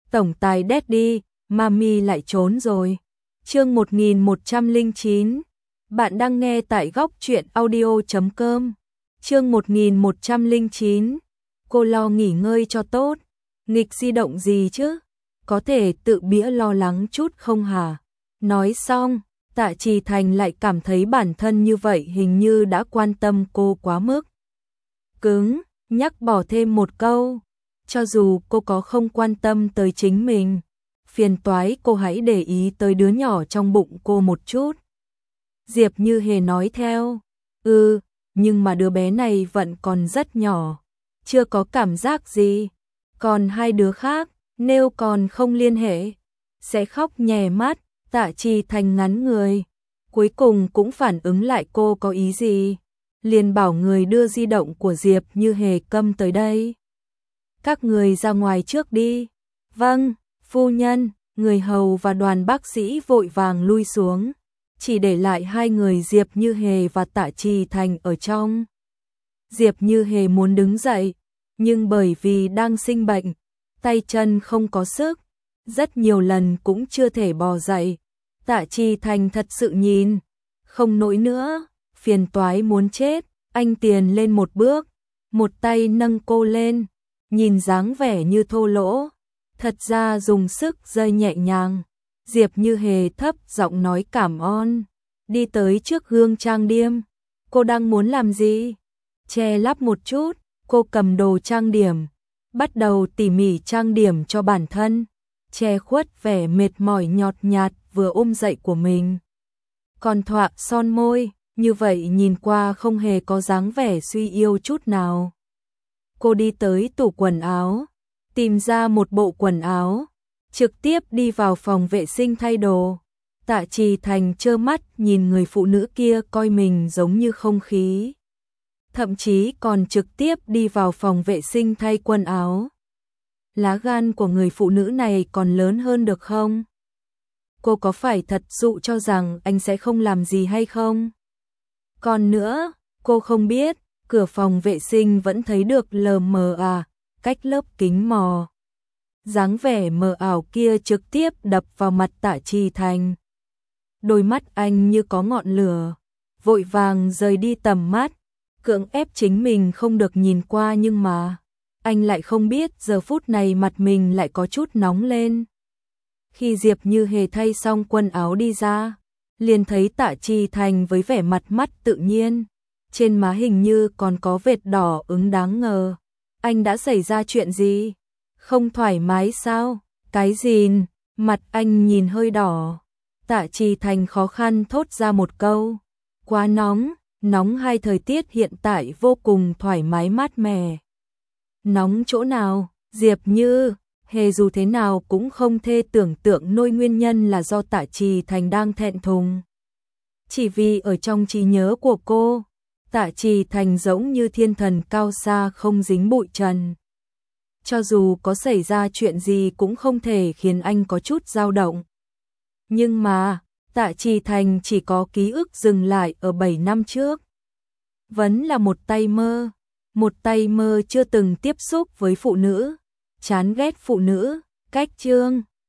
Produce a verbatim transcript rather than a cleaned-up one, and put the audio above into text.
tổng tài Daddy, Mami lại trốn rồi. Chương một nghìn một trăm lẻ chín. Bạn đang nghe tại góc truyện audio chấm com. Chương một nghìn một trăm lẻ chín. Cô lo nghỉ ngơi cho tốt. Nghịch di động gì chứ? Có thể tự bĩa lo lắng chút không hả? Nói xong, Tạ Trì Thành lại cảm thấy bản thân như vậy hình như đã quan tâm cô quá mức. Cứng, nhắc bỏ thêm một câu. Cho dù cô có không quan tâm tới chính mình, phiền toái cô hãy để ý tới đứa nhỏ trong bụng cô một chút. Diệp Như Hề nói theo. Ừ, nhưng mà đứa bé này vẫn còn rất nhỏ, chưa có cảm giác gì. Còn hai đứa khác, nếu còn không liên hệ, sẽ khóc nhè mắt. Tạ Trì Thành ngắn người, cuối cùng cũng phản ứng lại cô có ý gì, liền bảo người đưa di động của Diệp Như Hề cầm tới đây. Các người ra ngoài trước đi. Vâng, phu nhân. Người hầu và đoàn bác sĩ vội vàng lui xuống, chỉ để lại hai người Diệp Như Hề và Tạ Trì Thành ở trong. Diệp Như Hề muốn đứng dậy, nhưng bởi vì đang sinh bệnh, tay chân không có sức, rất nhiều lần cũng chưa thể bò dậy. Tạ Trì Thành thật sự nhìn không nổi nữa, phiền toái muốn chết. Anh tiền lên một bước, một tay nâng cô lên, nhìn dáng vẻ như thô lỗ, thật ra dùng sức rơi nhẹ nhàng. Diệp Như Hề thấp giọng nói cảm ơn, đi tới trước gương trang điểm. Cô đang muốn làm gì? Che lắp một chút. Cô cầm đồ trang điểm, bắt đầu tỉ mỉ trang điểm cho bản thân, che khuất vẻ mệt mỏi nhọt nhạt vừa ôm dậy của mình. Còn thoa son môi, như vậy nhìn qua không hề có dáng vẻ suy yếu chút nào. Cô đi tới tủ quần áo, tìm ra một bộ quần áo, trực tiếp đi vào phòng vệ sinh thay đồ. Tạ Trì Thành trơ mắt nhìn người phụ nữ kia coi mình giống như không khí, thậm chí còn trực tiếp đi vào phòng vệ sinh thay quần áo. Lá gan của người phụ nữ này còn lớn hơn được không? Cô có phải thật dụ cho rằng anh sẽ không làm gì hay không? Còn nữa, cô không biết, cửa phòng vệ sinh vẫn thấy được lờ mờ à, cách lớp kính mò. Dáng vẻ mờ ảo kia trực tiếp đập vào mặt Tạ Trì Thành. Đôi mắt anh như có ngọn lửa, vội vàng rời đi tầm mắt, cưỡng ép chính mình không được nhìn qua, nhưng mà anh lại không biết giờ phút này mặt mình lại có chút nóng lên. Khi Diệp Như Hề thay xong quần áo đi ra, liền thấy Tạ Trì Thành với vẻ mặt mắt tự nhiên, trên má hình như còn có vệt đỏ ửng đáng ngờ. Anh đã xảy ra chuyện gì? Không thoải mái sao? Cái gì? Mặt anh nhìn hơi đỏ. Tạ Trì Thành khó khăn thốt ra một câu. Quá nóng. Nóng hay thời tiết hiện tại vô cùng thoải mái mát mẻ? Nóng chỗ nào? Diệp Như Hề dù thế nào cũng không thể tưởng tượng nổi nguyên nhân là do Tạ Trì Thành đang thẹn thùng. Chỉ vì ở trong trí nhớ của cô, Tạ Trì Thành giống như thiên thần cao xa không dính bụi trần. Cho dù có xảy ra chuyện gì cũng không thể khiến anh có chút dao động. Nhưng mà Tạ Trì Thành chỉ có ký ức dừng lại ở bảy năm trước. Vẫn là một tay mơ, một tay mơ chưa từng tiếp xúc với phụ nữ, chán ghét phụ nữ, cách chương.